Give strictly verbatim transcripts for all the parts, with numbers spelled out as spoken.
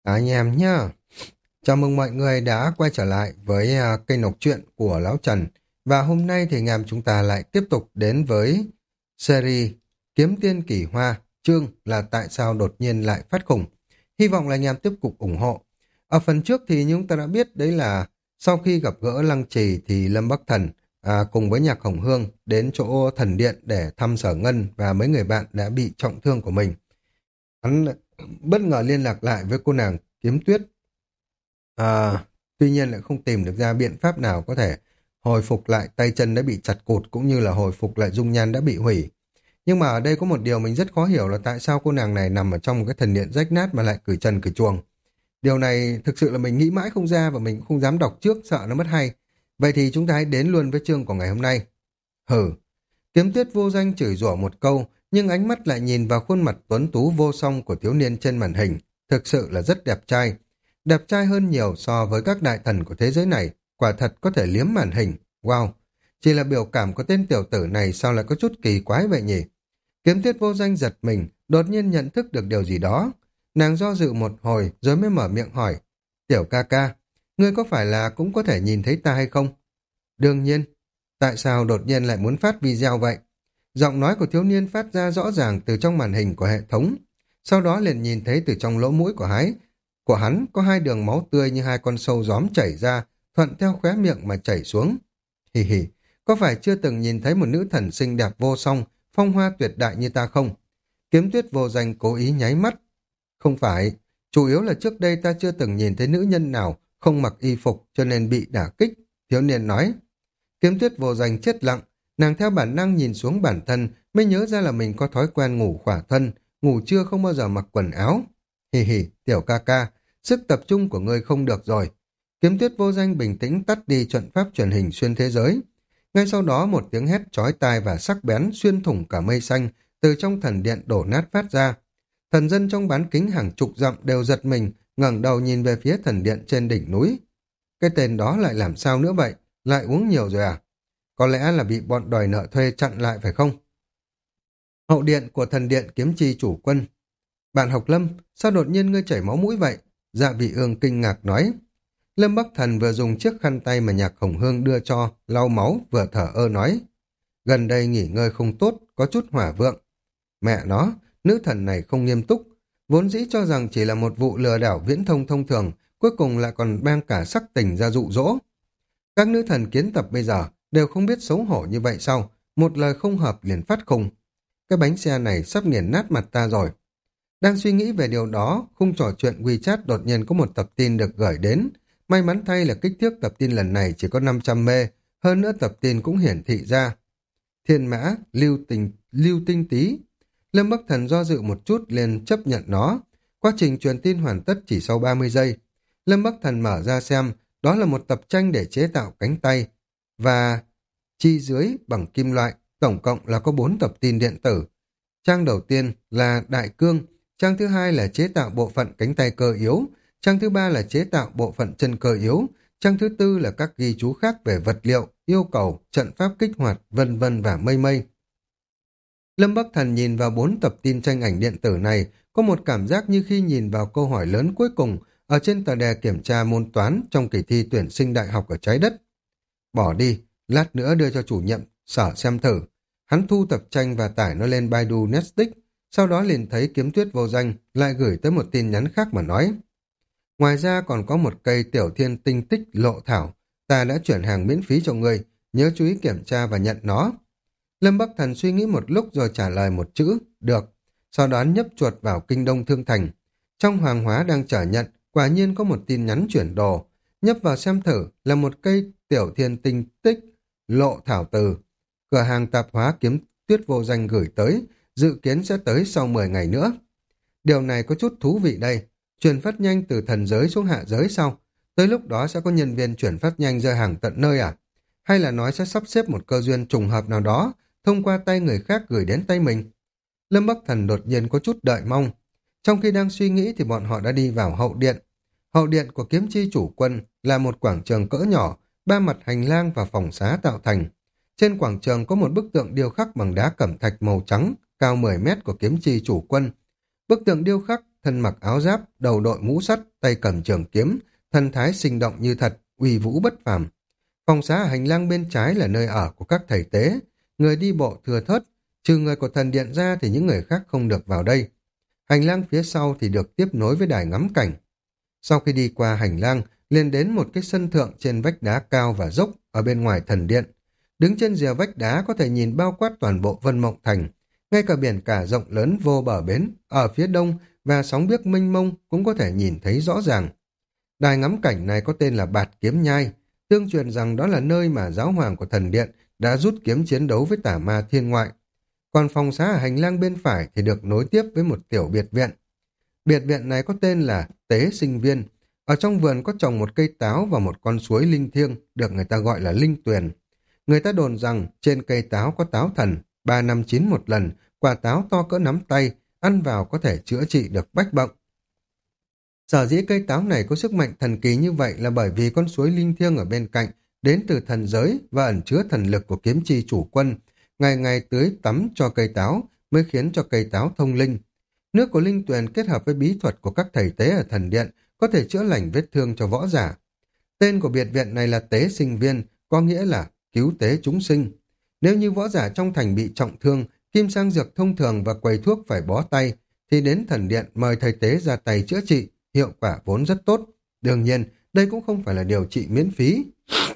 Anh em nhá, chào mừng mọi người đã quay trở lại với à, kênh đọc truyện của Lão Trần. Và hôm nay thì anh em chúng ta lại tiếp tục đến với series Kiếm Tiên Kỳ Hoa, chương là tại sao đột nhiên lại phát khủng. Hy vọng là anh em tiếp tục ủng hộ. Ở phần trước thì chúng ta đã biết đấy là sau khi gặp gỡ Lăng Trì thì Lâm Bắc Thần à, cùng với Nhạc Hồng Hương đến chỗ thần điện để thăm Sở Ngân và mấy người bạn đã bị trọng thương của mình. Hắn bất ngờ liên lạc lại với cô nàng Kiếm Tuyết. À, tuy nhiên lại không tìm được ra biện pháp nào có thể hồi phục lại tay chân đã bị chặt cụt cũng như là hồi phục lại dung nhan đã bị hủy. Nhưng mà ở đây có một điều mình rất khó hiểu là tại sao cô nàng này nằm ở trong một cái thần điện rách nát mà lại cởi trần cởi chuồng. Điều này thực sự là mình nghĩ mãi không ra và mình cũng không dám đọc trước sợ nó mất hay. Vậy thì chúng ta hãy đến luôn với chương của ngày hôm nay. Hừ, Kiếm Tuyết vô danh chửi rủa một câu, nhưng ánh mắt lại nhìn vào khuôn mặt tuấn tú vô song của thiếu niên trên màn hình, thực sự là rất đẹp trai. Đẹp trai hơn nhiều so với các đại thần của thế giới này, quả thật có thể liếm màn hình. Wow, chỉ là biểu cảm của tên tiểu tử này sao lại có chút kỳ quái vậy nhỉ? Kiếm Tuyết vô danh giật mình, đột nhiên nhận thức được điều gì đó. Nàng do dự một hồi rồi mới mở miệng hỏi, tiểu ca ca, ngươi có phải là cũng có thể nhìn thấy ta hay không? Đương nhiên. Tại sao đột nhiên lại muốn phát video vậy? Giọng nói của thiếu niên phát ra rõ ràng từ trong màn hình của hệ thống. Sau đó liền nhìn thấy từ trong lỗ mũi của hái của hắn có hai đường máu tươi như hai con sâu gióm chảy ra, thuận theo khóe miệng mà chảy xuống. Hì hì, có phải chưa từng nhìn thấy một nữ thần xinh đẹp vô song, phong hoa tuyệt đại như ta không? Kiếm Tuyết vô danh cố ý nháy mắt. Không phải, chủ yếu là trước đây ta chưa từng nhìn thấy nữ nhân nào không mặc y phục cho nên bị đả kích. Thiếu niên nói. Kiếm Tuyết vô danh chết lặng, nàng theo bản năng nhìn xuống bản thân mới nhớ ra là mình có thói quen ngủ khỏa thân, ngủ trưa không bao giờ mặc quần áo. Hì hì, tiểu ca ca, sức tập trung của ngươi không được rồi. Kiếm Tuyết vô danh bình tĩnh tắt đi trận pháp truyền hình xuyên thế giới. Ngay sau đó một tiếng hét chói tai và sắc bén xuyên thủng cả mây xanh từ trong thần điện đổ nát phát ra. Thần dân trong bán kính hàng chục dặm đều giật mình, ngẩng đầu nhìn về phía thần điện trên đỉnh núi. Cái tên đó lại làm sao nữa vậy? Lại uống nhiều rồi à? Có lẽ là bị bọn đòi nợ thuê chặn lại phải không? Hậu điện của thần điện kiếm chi chủ quân. Bạn học Lâm, sao đột nhiên ngươi chảy máu mũi vậy? Dạ vị ương kinh ngạc nói. Lâm Bắc Thần vừa dùng chiếc khăn tay mà Nhạc Hồng Hương đưa cho, lau máu, vừa thở ơ nói. Gần đây nghỉ ngơi không tốt, có chút hỏa vượng. Mẹ nó, nữ thần này không nghiêm túc. Vốn dĩ cho rằng chỉ là một vụ lừa đảo viễn thông thông thường, cuối cùng lại còn mang cả sắc tình ra dụ dỗ. Các nữ thần kiến tập bây giờ đều không biết xấu hổ như vậy sao? Một lời không hợp liền phát khùng. Cái bánh xe này sắp nghiền nát mặt ta rồi. Đang suy nghĩ về điều đó, khung trò chuyện WeChat đột nhiên có một tập tin được gửi đến. May mắn thay là kích thước tập tin lần này chỉ có năm trăm mê, hơn nữa tập tin cũng hiển thị ra. Thiên mã, lưu tình, lưu tinh tý. Lâm Bắc Thần do dự một chút liền chấp nhận nó. Quá trình truyền tin hoàn tất chỉ sau ba mươi giây. Lâm Bắc Thần mở ra xem, đó là một tập tranh để chế tạo cánh tay và chi dưới bằng kim loại, tổng cộng là có bốn tập tin điện tử. Trang đầu tiên là đại cương, trang thứ hai là chế tạo bộ phận cánh tay cơ yếu, trang thứ ba là chế tạo bộ phận chân cơ yếu, trang thứ tư là các ghi chú khác về vật liệu, yêu cầu, trận pháp kích hoạt, vân vân và mây mây. Lâm Bắc Thần nhìn vào bốn tập tin tranh ảnh điện tử này, có một cảm giác như khi nhìn vào câu hỏi lớn cuối cùng ở trên tờ đề kiểm tra môn toán trong kỳ thi tuyển sinh đại học ở trái đất. Bỏ đi, lát nữa đưa cho chủ nhiệm sở xem thử. Hắn thu tập tranh và tải nó lên Baidu Netflix, sau đó liền thấy Kiếm Tuyết vô danh lại gửi tới một tin nhắn khác mà nói. Ngoài ra còn có một cây tiểu thiên tinh tích lộ thảo, ta đã chuyển hàng miễn phí cho ngươi, nhớ chú ý kiểm tra và nhận nó. Lâm Bắc Thần suy nghĩ một lúc rồi trả lời một chữ, được. Sau đó nhấp chuột vào Kinh Đông Thương Thành. Trong hàng hóa đang chờ nhận, quả nhiên có một tin nhắn chuyển đồ. Nhấp vào xem thử là một cây tiểu thiên tinh tích lộ thảo từ. Cửa hàng tạp hóa Kiếm Tuyết vô danh gửi tới, dự kiến sẽ tới sau mười ngày nữa. Điều này có chút thú vị đây. Chuyển phát nhanh từ thần giới xuống hạ giới sau. Tới lúc đó sẽ có nhân viên chuyển phát nhanh rơi hàng tận nơi à? Hay là nói sẽ sắp xếp một cơ duyên trùng hợp nào đó thông qua tay người khác gửi đến tay mình? Lâm Bắc Thần đột nhiên có chút đợi mong. Trong khi đang suy nghĩ thì bọn họ đã đi vào hậu điện. Hậu điện của kiếm chi chủ quân là một quảng trường cỡ nhỏ, ba mặt hành lang và phòng xá tạo thành. Trên quảng trường có một bức tượng điêu khắc bằng đá cẩm thạch màu trắng, cao mười mét của kiếm chi chủ quân. Bức tượng điêu khắc thân mặc áo giáp, đầu đội mũ sắt, tay cầm trường kiếm, thân thái sinh động như thật, uy vũ bất phàm. Phòng xá ở hành lang bên trái là nơi ở của các thầy tế, người đi bộ thưa thớt, trừ người của thần điện ra thì những người khác không được vào đây. Hành lang phía sau thì được tiếp nối với đài ngắm cảnh. Sau khi đi qua hành lang, liền đến một cái sân thượng trên vách đá cao và dốc ở bên ngoài thần điện. Đứng trên rìa vách đá có thể nhìn bao quát toàn bộ Vân Mộng Thành, ngay cả biển cả rộng lớn vô bờ bến ở phía đông và sóng biếc mênh mông cũng có thể nhìn thấy rõ ràng. Đài ngắm cảnh này có tên là Bạt Kiếm Nhai, tương truyền rằng đó là nơi mà giáo hoàng của thần điện đã rút kiếm chiến đấu với tà ma thiên ngoại. Còn phòng xá ở hành lang bên phải thì được nối tiếp với một tiểu biệt viện. Biệt viện này có tên là Tế Sinh Viên. Ở trong vườn có trồng một cây táo và một con suối linh thiêng, được người ta gọi là linh tuyền. Người ta đồn rằng trên cây táo có táo thần, ba năm chín một lần, quả táo to cỡ nắm tay, ăn vào có thể chữa trị được bách bệnh. Sở dĩ cây táo này có sức mạnh thần kỳ như vậy là bởi vì con suối linh thiêng ở bên cạnh đến từ thần giới và ẩn chứa thần lực của kiếm chi chủ quân, ngày ngày tưới tắm cho cây táo mới khiến cho cây táo thông linh. Nước của linh tuyền kết hợp với bí thuật của các thầy tế ở thần điện có thể chữa lành vết thương cho võ giả. Tên của biệt viện này là Tế Sinh Viên, có nghĩa là cứu tế chúng sinh. Nếu như võ giả trong thành bị trọng thương, kim sang dược thông thường và quầy thuốc phải bó tay, thì đến thần điện mời thầy tế ra tay chữa trị, hiệu quả vốn rất tốt. Đương nhiên, đây cũng không phải là điều trị miễn phí.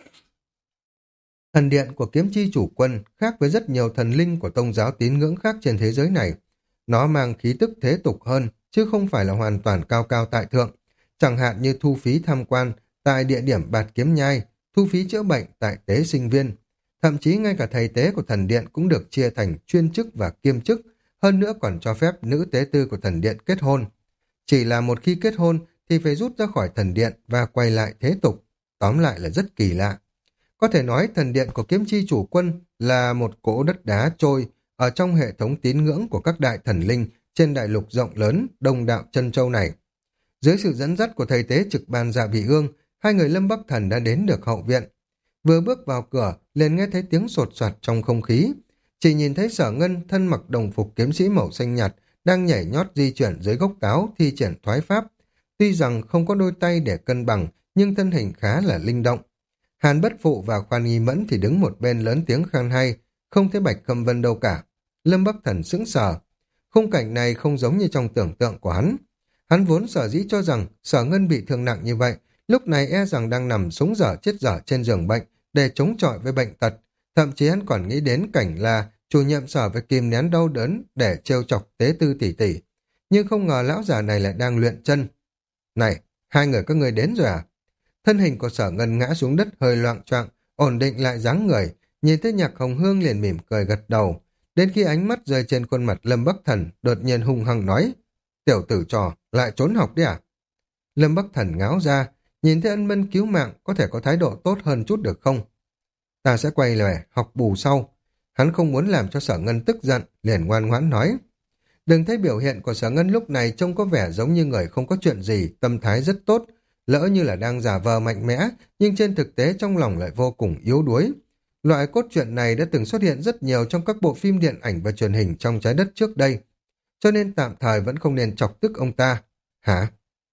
Thần điện của kiếm chi chủ quân khác với rất nhiều thần linh của tôn giáo tín ngưỡng khác trên thế giới này. Nó mang khí tức thế tục hơn, chứ không phải là hoàn toàn cao cao tại thượng. Chẳng hạn như thu phí tham quan tại địa điểm Bạt Kiếm Nhai, thu phí chữa bệnh tại Tế Sinh Viên. Thậm chí ngay cả thầy tế của thần điện cũng được chia thành chuyên chức và kiêm chức, hơn nữa còn cho phép nữ tế tư của thần điện kết hôn. Chỉ là một khi kết hôn thì phải rút ra khỏi thần điện và quay lại thế tục. Tóm lại là rất kỳ lạ. Có thể nói thần điện của kiếm chi chủ quân là một cỗ đất đá trôi ở trong hệ thống tín ngưỡng của các đại thần linh trên đại lục rộng lớn Đông Đạo Chân Châu này. Dưới sự dẫn dắt của thầy tế trực ban Dạ Vị Ương, hai người Lâm Bắc Thần đã đến được hậu viện. Vừa bước vào cửa, liền nghe thấy tiếng sột soạt trong không khí. Chỉ nhìn thấy Sở Ngân thân mặc đồng phục kiếm sĩ màu xanh nhạt đang nhảy nhót di chuyển dưới gốc táo thi triển thoái pháp. Tuy rằng không có đôi tay để cân bằng, nhưng thân hình khá là linh động. Hàn Bất Phụ và Khoan Nghi Mẫn thì đứng một bên lớn tiếng khen hay, không thấy Bạch Khâm Vân đâu cả. Lâm Bắc Thần sững sờ. Khung cảnh này không giống như trong tưởng tượng của hắn. Hắn vốn sở dĩ cho rằng Sở Ngân bị thương nặng như vậy, lúc này e rằng đang nằm sống dở chết dở trên giường bệnh để chống chọi với bệnh tật. Thậm chí hắn còn nghĩ đến cảnh là chủ nhiệm Sở phải kìm nén đau đớn để trêu chọc tế tư tỷ tỷ. Nhưng không ngờ lão già này lại đang luyện chân. Này, hai người các người đến rồi à? Thân hình của Sở Ngân ngã xuống đất hơi loạng choạng, ổn định lại dáng người, nhìn thấy Nhạc Hồng Hương liền mỉm cười gật đầu. Đến khi ánh mắt rơi trên khuôn mặt Lâm Bắc Thần, đột nhiên hung hăng nói: "Tiểu tử trò, lại trốn học đi à?" Lâm Bắc Thần ngáo ra, nhìn thấy ân mân cứu mạng, có thể có thái độ tốt hơn chút được không? "Ta sẽ quay lại học bù sau." Hắn không muốn làm cho Sở Ngân tức giận, liền ngoan ngoãn nói. Đừng thấy biểu hiện của Sở Ngân lúc này trông có vẻ giống như người không có chuyện gì, tâm thái rất tốt, lỡ như là đang giả vờ mạnh mẽ, nhưng trên thực tế trong lòng lại vô cùng yếu đuối. Loại cốt truyện này đã từng xuất hiện rất nhiều trong các bộ phim điện ảnh và truyền hình trong trái đất trước đây, cho nên tạm thời vẫn không nên chọc tức ông ta. Hả?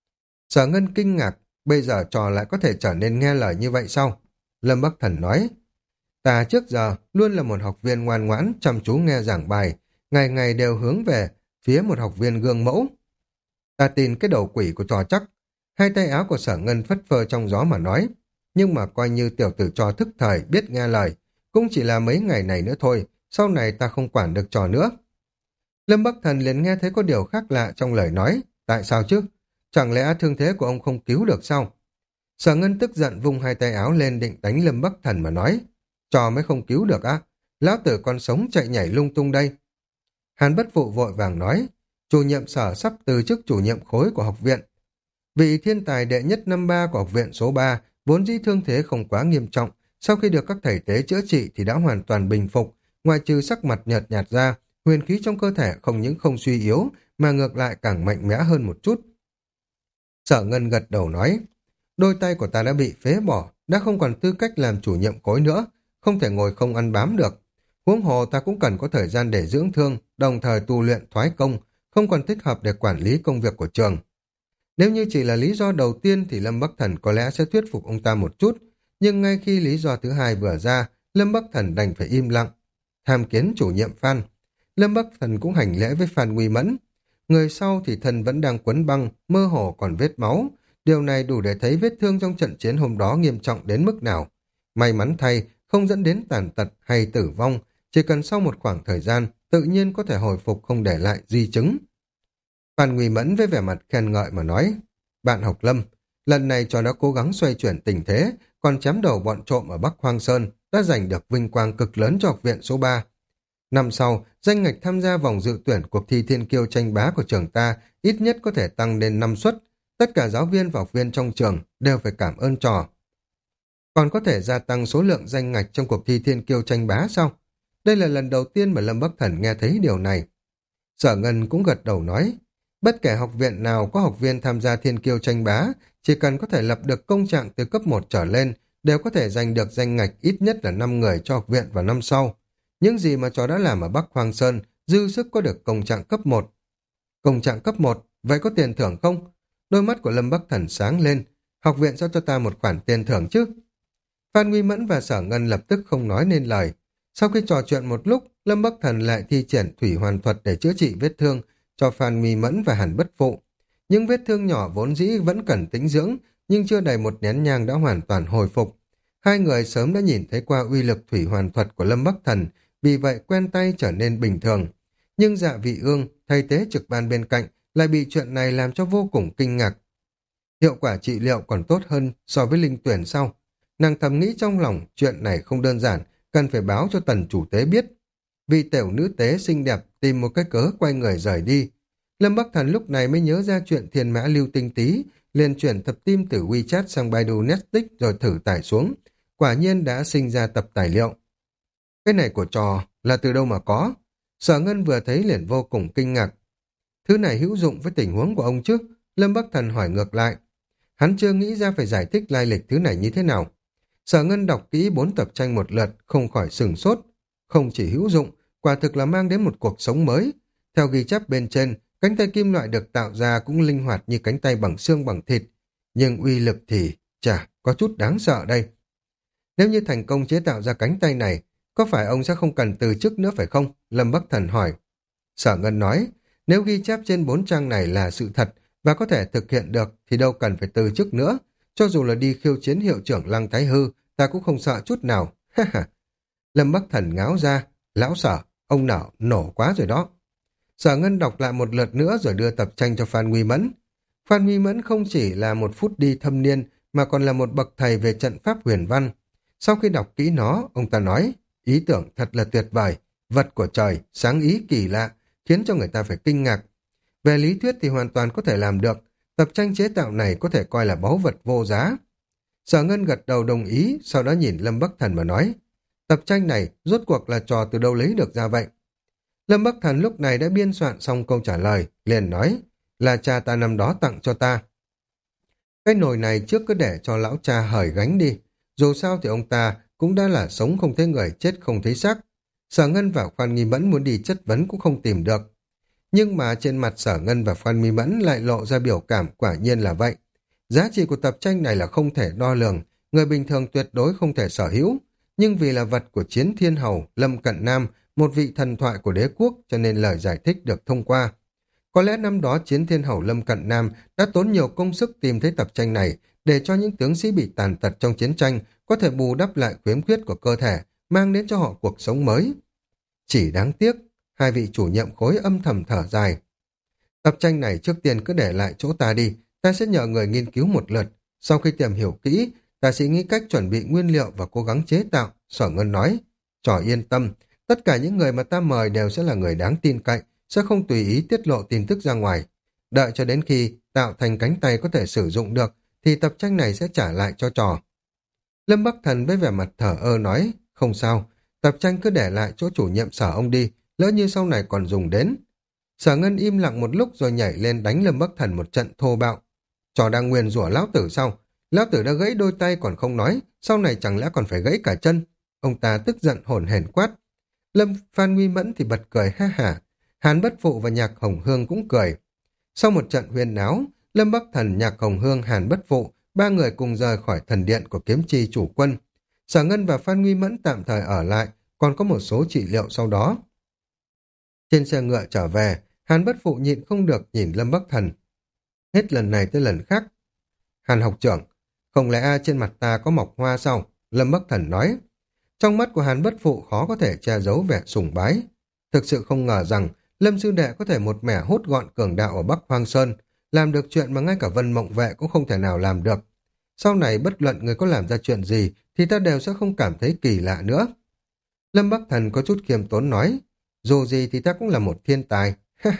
Sở Ngân kinh ngạc, bây giờ trò lại có thể trở nên nghe lời như vậy sao? Lâm Bắc Thần nói, ta trước giờ luôn là một học viên ngoan ngoãn, chăm chú nghe giảng bài, ngày ngày đều hướng về phía một học viên gương mẫu. Ta tin cái đầu quỷ của trò chắc. Hai tay áo của Sở Ngân phất phơ trong gió mà nói, nhưng mà coi như tiểu tử trò thức thời biết nghe lời, cũng chỉ là mấy ngày này nữa thôi, sau này ta không quản được trò nữa. Lâm Bắc Thần liền nghe thấy có điều khác lạ trong lời nói, tại sao chứ? Chẳng lẽ thương thế của ông không cứu được sao? Sở Ngân tức giận vung hai tay áo lên định đánh Lâm Bắc Thần mà nói, trò mới không cứu được á, lão tử còn sống chạy nhảy lung tung đây. Hàn Bất Phụ vội vàng nói, chủ nhiệm Sở sắp từ chức chủ nhiệm khối của học viện. Vị thiên tài đệ nhất năm ba của học viện số ba, vốn dĩ thương thế không quá nghiêm trọng, sau khi được các thầy tế chữa trị thì đã hoàn toàn bình phục, ngoài trừ sắc mặt nhợt nhạt ra, huyền khí trong cơ thể không những không suy yếu, mà ngược lại càng mạnh mẽ hơn một chút. Sở Ngân gật đầu nói, đôi tay của ta đã bị phế bỏ, đã không còn tư cách làm chủ nhiệm khối nữa, không thể ngồi không ăn bám được. Huống hồ ta cũng cần có thời gian để dưỡng thương, đồng thời tu luyện thoái công, không còn thích hợp để quản lý công việc của trường. Nếu như chỉ là lý do đầu tiên thì Lâm Bắc Thần có lẽ sẽ thuyết phục ông ta một chút, nhưng ngay khi lý do thứ hai vừa ra, Lâm Bắc Thần đành phải im lặng. Tham kiến chủ nhiệm Phan. Lâm Bắc Thần cũng hành lễ với Phan Nguy Mẫn. Người sau thì thân vẫn đang quấn băng, mơ hồ còn vết máu. Điều này đủ để thấy vết thương trong trận chiến hôm đó nghiêm trọng đến mức nào. May mắn thay, không dẫn đến tàn tật hay tử vong, chỉ cần sau một khoảng thời gian, tự nhiên có thể hồi phục không để lại di chứng. Phan Nguy Mẫn với vẻ mặt khen ngợi mà nói, bạn học Lâm, lần này trò đã cố gắng xoay chuyển tình thế, còn chém đầu bọn trộm ở Bắc Hoang Sơn, đã giành được vinh quang cực lớn cho học viện số ba. Năm sau, danh ngạch tham gia vòng dự tuyển cuộc thi thiên kiêu tranh bá của trường ta ít nhất có thể tăng lên năm suất. Tất cả giáo viên và học viên trong trường đều phải cảm ơn trò. Còn có thể gia tăng số lượng danh ngạch trong cuộc thi thiên kiêu tranh bá sao? Đây là lần đầu tiên mà Lâm Bắc Thần nghe thấy điều này. Sở Ngân cũng gật đầu nói, bất kể học viện nào có học viên tham gia thiên kiêu tranh bá, chỉ cần có thể lập được công trạng từ cấp một trở lên, đều có thể giành được danh ngạch ít nhất là năm người cho học viện vào năm sau. Những gì mà trò đã làm ở Bắc Hoang Sơn, dư sức có được công trạng cấp một. Công trạng cấp một, vậy có tiền thưởng không? Đôi mắt của Lâm Bắc Thần sáng lên, học viện sao cho ta một khoản tiền thưởng chứ? Phan Nguy Mẫn và Sở Ngân lập tức không nói nên lời. Sau khi trò chuyện một lúc, Lâm Bắc Thần lại thi triển thủy hoàn thuật để chữa trị vết thương cho Phan Nguy Mẫn và Hàn Bất Phụ. Những vết thương nhỏ vốn dĩ vẫn cần tĩnh dưỡng, nhưng chưa đầy một nén nhang đã hoàn toàn hồi phục. Hai người sớm đã nhìn thấy qua uy lực thủy hoàn thuật của Lâm Bắc Thần, vì vậy quen tay trở nên bình thường. Nhưng Dạ Vị Ương, thầy tế trực ban bên cạnh, lại bị chuyện này làm cho vô cùng kinh ngạc. Hiệu quả trị liệu còn tốt hơn so với linh tuyển sau. Nàng thầm nghĩ trong lòng, chuyện này không đơn giản, cần phải báo cho tần chủ tế biết. Vì tiểu nữ tế xinh đẹp tìm một cái cớ quay người rời đi. Lâm Bắc Thần lúc này mới nhớ ra chuyện thiên mã lưu tinh tí, liền chuyển tập tim từ WeChat sang Baidu Netflix rồi thử tải xuống. Quả nhiên đã sinh ra tập tài liệu. Cái này của trò là từ đâu mà có? Sở Ngân vừa thấy liền vô cùng kinh ngạc. Thứ này hữu dụng với tình huống của ông chứ? Lâm Bắc Thần hỏi ngược lại. Hắn chưa nghĩ ra phải giải thích lai lịch thứ này như thế nào. Sở Ngân đọc kỹ bốn tập tranh một lượt, không khỏi sửng sốt. Không chỉ hữu dụng, quả thực là mang đến một cuộc sống mới. Theo ghi chép bên trên, cánh tay kim loại được tạo ra cũng linh hoạt như cánh tay bằng xương bằng thịt. Nhưng uy lực thì, chả, có chút đáng sợ đây. Nếu như thành công chế tạo ra cánh tay này, có phải ông sẽ không cần từ chức nữa phải không? Lâm Bắc Thần hỏi. Sở Ngân nói, nếu ghi chép trên bốn trang này là sự thật và có thể thực hiện được thì đâu cần phải từ chức nữa. Cho dù là đi khiêu chiến hiệu trưởng Lăng Thái Hư, ta cũng không sợ chút nào. Lâm Bắc Thần ngáo ra, lão Sở, ông nào nổ quá rồi đó. Sở Ngân đọc lại một lượt nữa rồi đưa tập tranh cho Phan Nguy Mẫn. Phan Nguy Mẫn không chỉ là một phút đi thâm niên mà còn là một bậc thầy về trận pháp huyền văn. Sau khi đọc kỹ nó, ông ta nói, ý tưởng thật là tuyệt vời, vật của trời, sáng ý kỳ lạ, khiến cho người ta phải kinh ngạc. Về lý thuyết thì hoàn toàn có thể làm được, tập tranh chế tạo này có thể coi là báu vật vô giá. Sở Ngân gật đầu đồng ý, sau đó nhìn Lâm Bắc Thần mà nói, tập tranh này rốt cuộc là trò từ đâu lấy được ra vậy? Lâm Bắc Thần lúc này đã biên soạn xong câu trả lời, liền nói, là cha ta năm đó tặng cho ta. Cái nồi này trước cứ để cho lão cha hởi gánh đi, dù sao thì ông ta cũng đã là sống không thấy người, chết không thấy xác. Sở Ngân và Phan Nghi Mẫn muốn đi chất vấn cũng không tìm được. Nhưng mà trên mặt Sở Ngân và Phan Nghi Mẫn lại lộ ra biểu cảm, quả nhiên là vậy. Giá trị của tập tranh này là không thể đo lường, người bình thường tuyệt đối không thể sở hữu. Nhưng vì là vật của Chiến Thiên Hầu, Lâm Cận Nam, một vị thần thoại của đế quốc, cho nên lời giải thích được thông qua. Có lẽ năm đó Chiến Thiên Hầu Lâm Cận Nam đã tốn nhiều công sức tìm thấy tập tranh này để cho những tướng sĩ bị tàn tật trong chiến tranh có thể bù đắp lại khiếm khuyết của cơ thể, mang đến cho họ cuộc sống mới. Chỉ đáng tiếc, hai vị chủ nhiệm khối âm thầm thở dài. Tập tranh này trước tiên cứ để lại chỗ ta đi, ta sẽ nhờ người nghiên cứu một lượt. Sau khi tìm hiểu kỹ, ta sẽ nghĩ cách chuẩn bị nguyên liệu và cố gắng chế tạo, Sở Ngân nói. Trò yên tâm, tất cả những người mà ta mời đều sẽ là người đáng tin cậy, sẽ không tùy ý tiết lộ tin tức ra ngoài. Đợi cho đến khi tạo thành cánh tay có thể sử dụng được, thì tập tranh này sẽ trả lại cho trò. Lâm Bắc Thần với vẻ mặt thở ơ nói, không sao, tập tranh cứ để lại chỗ chủ nhiệm Sở ông đi, lỡ như sau này còn dùng đến. Sở Ngân im lặng một lúc rồi nhảy lên đánh Lâm Bắc Thần một trận thô bạo. Trò đang nguyền rủa lão tử sao? Lão tử đã gãy đôi tay còn không nói, sau này chẳng lẽ còn phải gãy cả chân? Ông ta tức giận hổn hển quát. Lâm Phan Nguy Mẫn thì bật cười ha hả. Hàn Bất Phụ và Nhạc Hồng Hương cũng cười. Sau một trận huyên náo, Lâm Bắc Thần, Nhạc Hồng Hương, Hàn Bất Phụ, ba người cùng rời khỏi thần điện của kiếm chi chủ quân. Sở Ngân và Phan Nguy Mẫn tạm thời ở lại, còn có một số trị liệu sau đó. Trên xe ngựa trở về, Hàn Bất Phụ nhịn không được nhìn Lâm Bắc Thần. Hết lần này tới lần khác. Hàn học trưởng, không lẽ trên mặt ta có mọc hoa sao? Lâm Bắc Thần nói. Trong mắt của Hàn Bất Phụ khó có thể che giấu vẻ sùng bái. Thực sự không ngờ rằng Lâm sư đệ có thể một mẻ hút gọn cường đạo ở Bắc Hoang Sơn, làm được chuyện mà ngay cả Vân Mộng Vệ cũng không thể nào làm được. Sau này bất luận người có làm ra chuyện gì thì ta đều sẽ không cảm thấy kỳ lạ nữa. Lâm Bắc Thần có chút khiêm tốn nói, dù gì thì ta cũng là một thiên tài.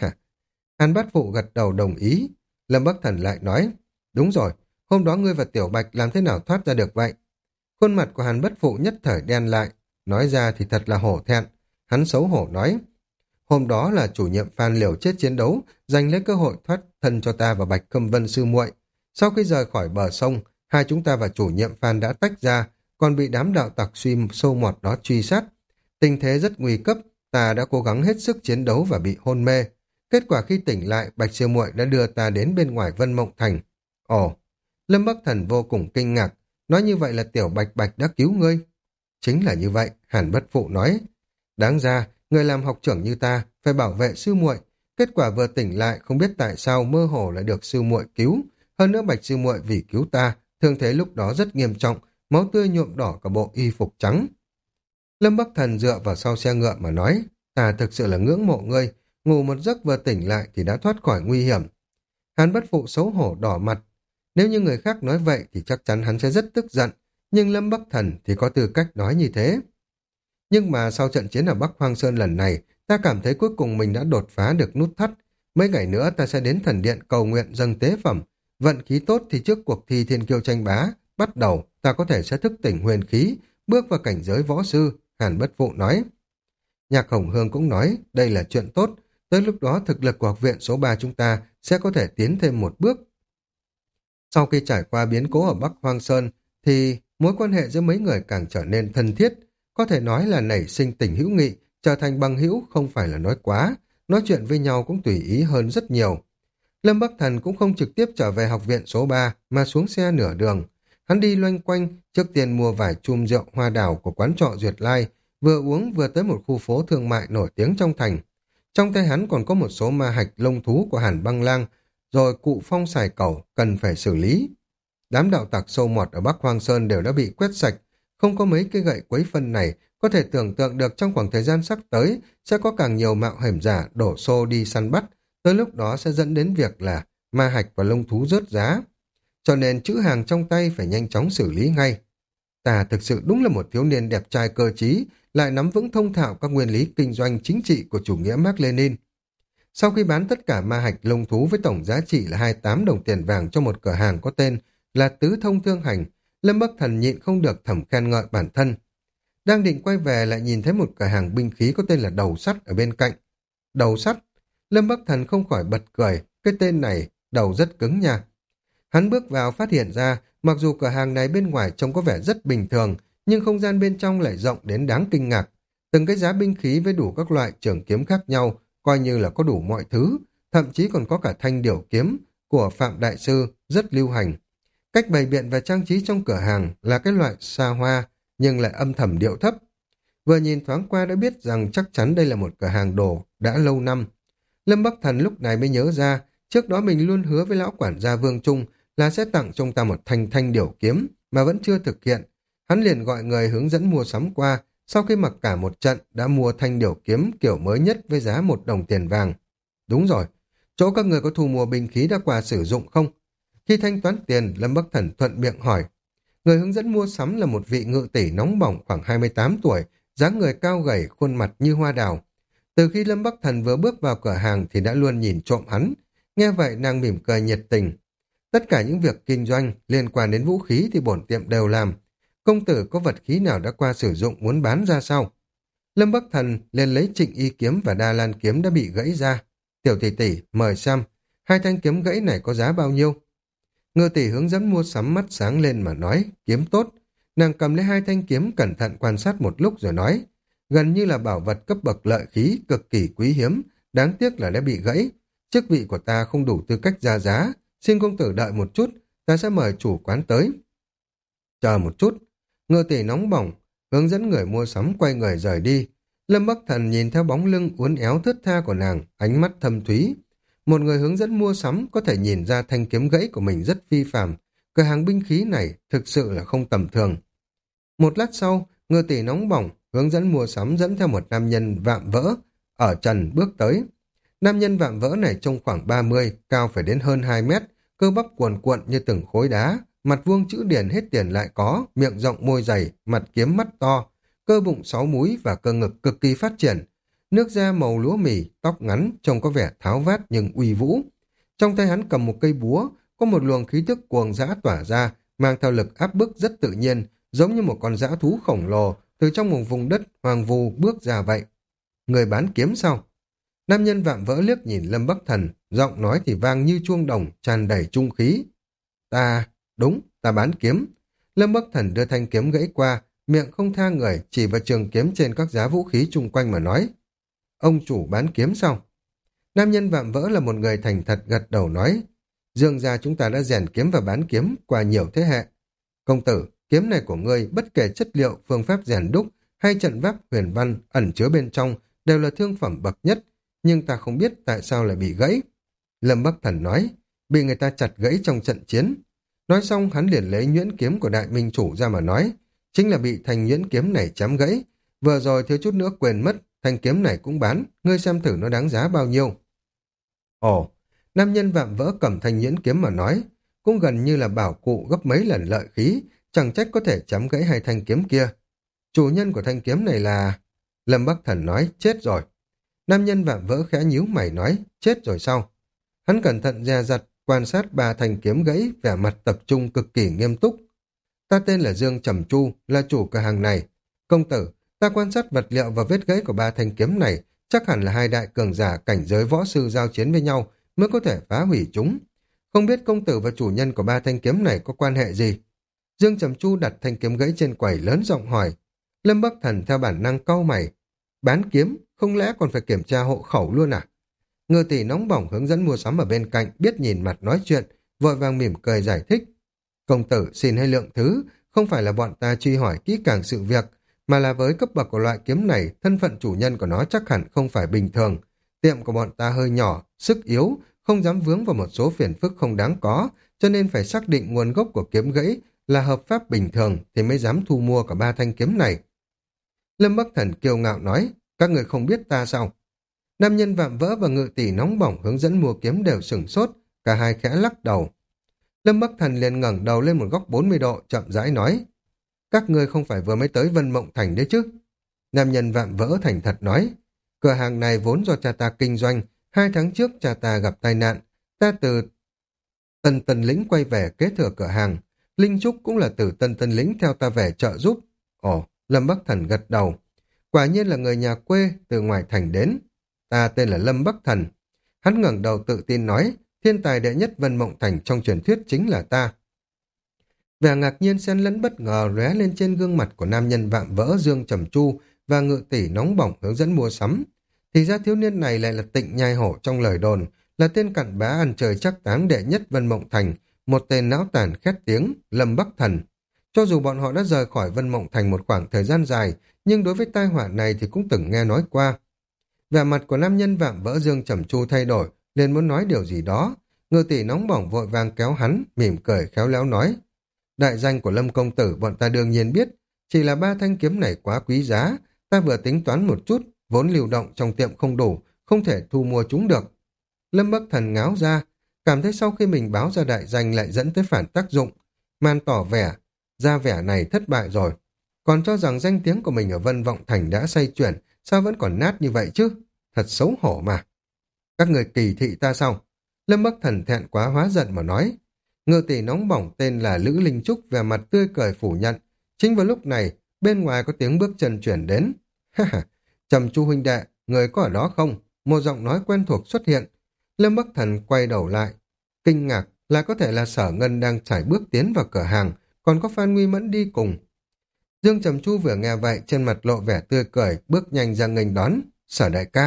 Hàn Bát Phụ gật đầu đồng ý. Lâm Bắc Thần lại nói, đúng rồi, hôm đó ngươi và Tiểu Bạch làm thế nào thoát ra được vậy? Khuôn mặt của Hàn Bất Phụ nhất thời đen lại, nói ra thì thật là hổ thẹn. Hắn xấu hổ nói, hôm đó là chủ nhiệm Phan liều chết chiến đấu, giành lấy cơ hội thoát thân cho ta và Bạch Câm Vân sư muội. Sau khi rời khỏi bờ sông, hai chúng ta và chủ nhiệm Phan đã tách ra, còn bị đám đạo tặc suy sâu mọt đó truy sát. Tình thế rất nguy cấp, ta đã cố gắng hết sức chiến đấu và bị hôn mê. Kết quả khi tỉnh lại, Bạch sư muội đã đưa ta đến bên ngoài Vân Mộng Thành. Ồ, Lâm Bắc Thần vô cùng kinh ngạc, nói như vậy là Tiểu Bạch Bạch đã cứu ngươi. Chính là như vậy, Hàn Bất Phụ nói. Đáng ra, người làm học trưởng như ta phải bảo vệ sư muội. Kết quả vừa tỉnh lại không biết tại sao mơ hồ lại được sư muội cứu. Hơn nữa Bạch sư muội vì cứu ta, thương thế lúc đó rất nghiêm trọng, máu tươi nhuộm đỏ cả bộ y phục trắng. Lâm Bắc Thần dựa vào sau xe ngựa mà nói, ta thực sự là ngưỡng mộ ngươi, ngủ một giấc vừa tỉnh lại thì đã thoát khỏi nguy hiểm. Hàn Bất Phụ xấu hổ đỏ mặt. Nếu như người khác nói vậy thì chắc chắn hắn sẽ rất tức giận, nhưng Lâm Bắc Thần thì có tư cách nói như thế. Nhưng mà sau trận chiến ở Bắc Hoang Sơn lần này, ta cảm thấy cuối cùng mình đã đột phá được nút thắt. Mấy ngày nữa ta sẽ đến thần điện cầu nguyện dâng tế phẩm. Vận khí tốt thì trước cuộc thi thiên kiêu tranh bá bắt đầu, ta có thể sẽ thức tỉnh huyền khí, bước vào cảnh giới võ sư, Hàn Bất Phụ nói. Nhạc Hồng Hương cũng nói, đây là chuyện tốt, tới lúc đó thực lực của học viện số ba chúng ta sẽ có thể tiến thêm một bước. Sau khi trải qua biến cố ở Bắc Hoang Sơn, thì mối quan hệ giữa mấy người càng trở nên thân thiết, có thể nói là nảy sinh tình hữu nghị, trở thành bằng hữu không phải là nói quá, nói chuyện với nhau cũng tùy ý hơn rất nhiều. Lâm Bắc Thần cũng không trực tiếp trở về học viện số ba mà xuống xe nửa đường. Hắn đi loanh quanh, trước tiên mua vài chum rượu hoa đào của quán trọ Duyệt Lai, vừa uống vừa tới một khu phố thương mại nổi tiếng trong thành. Trong tay hắn còn có một số ma hạch lông thú của Hàn Băng Lang, rồi cụ phong xài cẩu cần phải xử lý. Đám đạo tặc sâu mọt ở Bắc Hoang Sơn đều đã bị quét sạch, không có mấy cái gậy quấy phân này, có thể tưởng tượng được trong khoảng thời gian sắp tới sẽ có càng nhiều mạo hiểm giả đổ xô đi săn bắt, tới lúc đó sẽ dẫn đến việc là ma hạch và lông thú rớt giá. Cho nên chữ hàng trong tay phải nhanh chóng xử lý ngay. Ta thực sự đúng là một thiếu niên đẹp trai cơ trí, lại nắm vững thông thạo các nguyên lý kinh doanh chính trị của chủ nghĩa Mác Lênin. Sau khi bán tất cả ma hạch lông thú với tổng giá trị là hai mươi tám đồng tiền vàng cho một cửa hàng có tên là Tứ Thông Thương Hành, Lâm Bắc Thần nhịn không được thầm khen ngợi bản thân. Đang định quay về lại nhìn thấy một cửa hàng binh khí có tên là Đầu Sắt ở bên cạnh. Đầu Sắt? Lâm Bắc Thần không khỏi bật cười, cái tên này đầu rất cứng nha. Hắn bước vào phát hiện ra, mặc dù cửa hàng này bên ngoài trông có vẻ rất bình thường, nhưng không gian bên trong lại rộng đến đáng kinh ngạc. Từng cái giá binh khí với đủ các loại trường kiếm khác nhau, coi như là có đủ mọi thứ, thậm chí còn có cả thanh điểu kiếm của Phạm Đại Sư rất lưu hành. Cách bày biện và trang trí trong cửa hàng là cái loại xa hoa, nhưng lại âm thầm điệu thấp. Vừa nhìn thoáng qua đã biết rằng chắc chắn đây là một cửa hàng đồ đã lâu năm. Lâm Bắc Thần lúc này mới nhớ ra, trước đó mình luôn hứa với lão quản gia Vương Trung là sẽ tặng cho ông ta một thanh thanh điểu kiếm, mà vẫn chưa thực hiện. Hắn liền gọi người hướng dẫn mua sắm qua, sau khi mặc cả một trận đã mua thanh điểu kiếm kiểu mới nhất với giá một đồng tiền vàng. Đúng rồi, chỗ các người có thu mua binh khí đã qua sử dụng không? Khi thanh toán tiền, Lâm Bắc Thần thuận miệng hỏi. Người hướng dẫn mua sắm là một vị ngự tỷ nóng bỏng khoảng hai mươi tám tuổi, dáng người cao gầy, khuôn mặt như hoa đào. Từ khi Lâm Bắc Thần vừa bước vào cửa hàng thì đã luôn nhìn trộm hắn. Nghe vậy nàng mỉm cười nhiệt tình. Tất cả những việc kinh doanh liên quan đến vũ khí thì bổn tiệm đều làm. Công tử có vật khí nào đã qua sử dụng muốn bán ra sao? Lâm Bắc Thần liền lấy Trịnh Y kiếm và Đa Lan kiếm đã bị gãy ra. Tiểu tỷ tỷ, mời xem, hai thanh kiếm gãy này có giá bao nhiêu? Ngư tỷ hướng dẫn mua sắm mắt sáng lên mà nói, kiếm tốt. Nàng cầm lấy hai thanh kiếm cẩn thận quan sát một lúc rồi nói, gần như là bảo vật cấp bậc lợi khí cực kỳ quý hiếm, đáng tiếc là đã bị gãy. Chức vị của ta không đủ tư cách ra giá, xin công tử đợi một chút, ta sẽ mời chủ quán tới. Chờ một chút, Ngự tỷ nóng bỏng, hướng dẫn người mua sắm quay người rời đi. Lâm Bắc Thần nhìn theo bóng lưng uốn éo thướt tha của nàng, ánh mắt thâm thúy. Một người hướng dẫn mua sắm có thể nhìn ra thanh kiếm gãy của mình rất phi phàm. Cửa hàng binh khí này thực sự là không tầm thường. Một lát sau, Ngự tỷ nóng bỏng, hướng dẫn mua sắm dẫn theo một nam nhân vạm vỡ, ở trần bước tới. Nam nhân vạm vỡ này trông khoảng ba mươi, cao phải đến hơn hai mét, cơ bắp cuồn cuộn như từng khối đá, mặt vuông chữ điển hết tiền lại có, miệng rộng môi dày, mặt kiếm mắt to, cơ bụng sáu múi và cơ ngực cực kỳ phát triển. Nước da màu lúa mì, tóc ngắn, trông có vẻ tháo vát nhưng uy vũ. Trong tay hắn cầm một cây búa, có một luồng khí thức cuồng dã tỏa ra, mang theo lực áp bức rất tự nhiên, giống như một con dã thú khổng lồ, từ trong một vùng đất hoang vu bước ra vậy. Người bán kiếm sao? Nam nhân vạm vỡ liếc nhìn Lâm Bắc Thần, giọng nói thì vang như chuông đồng, tràn đầy trung khí. Ta, đúng, ta bán kiếm. Lâm Bắc Thần đưa thanh kiếm gãy qua, miệng không tha người, chỉ vào trường kiếm trên các giá vũ khí chung quanh mà nói. Ông chủ bán kiếm sao? Nam nhân vạm vỡ là một người thành thật gật đầu nói. Dương gia chúng ta đã rèn kiếm và bán kiếm qua nhiều thế hệ. Công tử, kiếm này của ngươi bất kể chất liệu, phương pháp rèn đúc hay trận pháp huyền văn ẩn chứa bên trong đều là thương phẩm bậc nhất, nhưng ta không biết tại sao lại bị gãy. Lâm Bắc Thần nói, bị người ta chặt gãy trong trận chiến. Nói xong hắn liền lấy nhuyễn kiếm của đại minh chủ ra mà nói, chính là bị thanh nhuyễn kiếm này chém gãy. Vừa rồi thiếu chút nữa quên mất, thanh kiếm này cũng bán, ngươi xem thử nó đáng giá bao nhiêu. Ồ, nam nhân vạm vỡ cầm thanh nhuyễn kiếm mà nói, cũng gần như là bảo cụ gấp mấy lần lợi khí, chẳng trách có thể chém gãy hai thanh kiếm kia. Chủ nhân của thanh kiếm này là... Lâm Bắc Thần nói, chết rồi. Nam nhân vạm vỡ khẽ nhíu mày nói, chết rồi sao? Hắn cẩn thận dè dặt, quan sát ba thanh kiếm gãy, vẻ mặt tập trung cực kỳ nghiêm túc. Ta tên là Dương Trầm Chu, là chủ cửa hàng này. Công tử, ta quan sát vật liệu và vết gãy của ba thanh kiếm này, chắc hẳn là hai đại cường giả cảnh giới võ sư giao chiến với nhau mới có thể phá hủy chúng. Không biết công tử và chủ nhân của ba thanh kiếm này có quan hệ gì? Dương Trầm Chu đặt thanh kiếm gãy trên quầy lớn giọng hỏi. Lâm Bắc Thần theo bản năng cau mày. Bán kiếm, không lẽ còn phải kiểm tra hộ khẩu luôn à? Ngư tỷ nóng bỏng hướng dẫn mua sắm ở bên cạnh, biết nhìn mặt nói chuyện, vội vàng mỉm cười giải thích. Công tử xin hãy lượng thứ, không phải là bọn ta truy hỏi kỹ càng sự việc, mà là với cấp bậc của loại kiếm này, thân phận chủ nhân của nó chắc hẳn không phải bình thường. Tiệm của bọn ta hơi nhỏ, sức yếu, không dám vướng vào một số phiền phức không đáng có, cho nên phải xác định nguồn gốc của kiếm gãy là hợp pháp bình thường thì mới dám thu mua cả ba thanh kiếm này. Lâm Bắc Thần kiêu ngạo nói, các người không biết ta sao? Nam nhân vạm vỡ và ngự tỷ nóng bỏng hướng dẫn mua kiếm đều sửng sốt, cả hai khẽ lắc đầu. Lâm Bắc Thần liền ngẩng đầu lên một góc bốn mươi độ, chậm rãi nói, các ngươi không phải vừa mới tới Vân Mộng Thành đấy chứ? Nam nhân vạm vỡ thành thật nói, cửa hàng này vốn do cha ta kinh doanh, hai tháng trước cha ta gặp tai nạn, ta từ Tân Tân Lĩnh quay về kế thừa cửa hàng, Linh Trúc cũng là từ Tân Tân Lĩnh theo ta về trợ giúp. Ồ, Lâm Bắc Thần gật đầu, quả nhiên là người nhà quê từ ngoài thành đến. Ta tên là Lâm Bắc Thần. Hắn ngẩng đầu tự tin nói, thiên tài đệ nhất Vân Mộng Thành trong truyền thuyết chính là ta. Vẻ ngạc nhiên xen lẫn bất ngờ lóe lên trên gương mặt của nam nhân vạm vỡ Dương Trầm Chu và ngự tỷ nóng bỏng hướng dẫn mua sắm. Thì ra thiếu niên này lại là Tịnh Nhai Hổ trong lời đồn, là tên cặn bá ăn trời chắc táng đệ nhất Vân Mộng Thành, một tên não tàn khét tiếng, Lâm Bắc Thần. Cho dù bọn họ đã rời khỏi Vân Mộng Thành một khoảng thời gian dài, nhưng đối với tai họa này thì cũng từng nghe nói qua. Vẻ mặt của nam nhân vạm vỡ Dương Trầm Chu thay đổi, liền muốn nói điều gì đó. Ngự tỷ nóng bỏng vội vàng kéo hắn, mỉm cười khéo léo nói. Đại danh của Lâm công tử bọn ta đương nhiên biết, chỉ là ba thanh kiếm này quá quý giá, ta vừa tính toán một chút, vốn lưu động trong tiệm không đủ, không thể thu mua chúng được. Lâm Bắc Thần ngáo ra, cảm thấy sau khi mình báo ra đại danh lại dẫn tới phản tác dụng, man tỏ vẻ, ra vẻ này thất bại rồi. Còn cho rằng danh tiếng của mình ở Vân Vọng Thành đã xoay chuyển, sao vẫn còn nát như vậy chứ? Thật xấu hổ mà. Các người kỳ thị ta sao? Lâm Bắc Thần thẹn quá hóa giận mà nói. Ngự tỷ nóng bỏng tên là Lữ Linh Trúc vẻ mặt tươi cười phủ nhận. Chính vào lúc này, bên ngoài có tiếng bước chân chuyển đến. Ha ha, Trầm Chu huynh đệ, người có ở đó không? Một giọng nói quen thuộc xuất hiện. Lâm Bắc Thần quay đầu lại. Kinh ngạc là có thể là Sở Ngân đang trải bước tiến vào cửa hàng, còn có Phan Nguy Mẫn đi cùng. Dương Trầm Chu vừa nghe vậy, trên mặt lộ vẻ tươi cười, bước nhanh ra nghênh đón. Sở đại ca,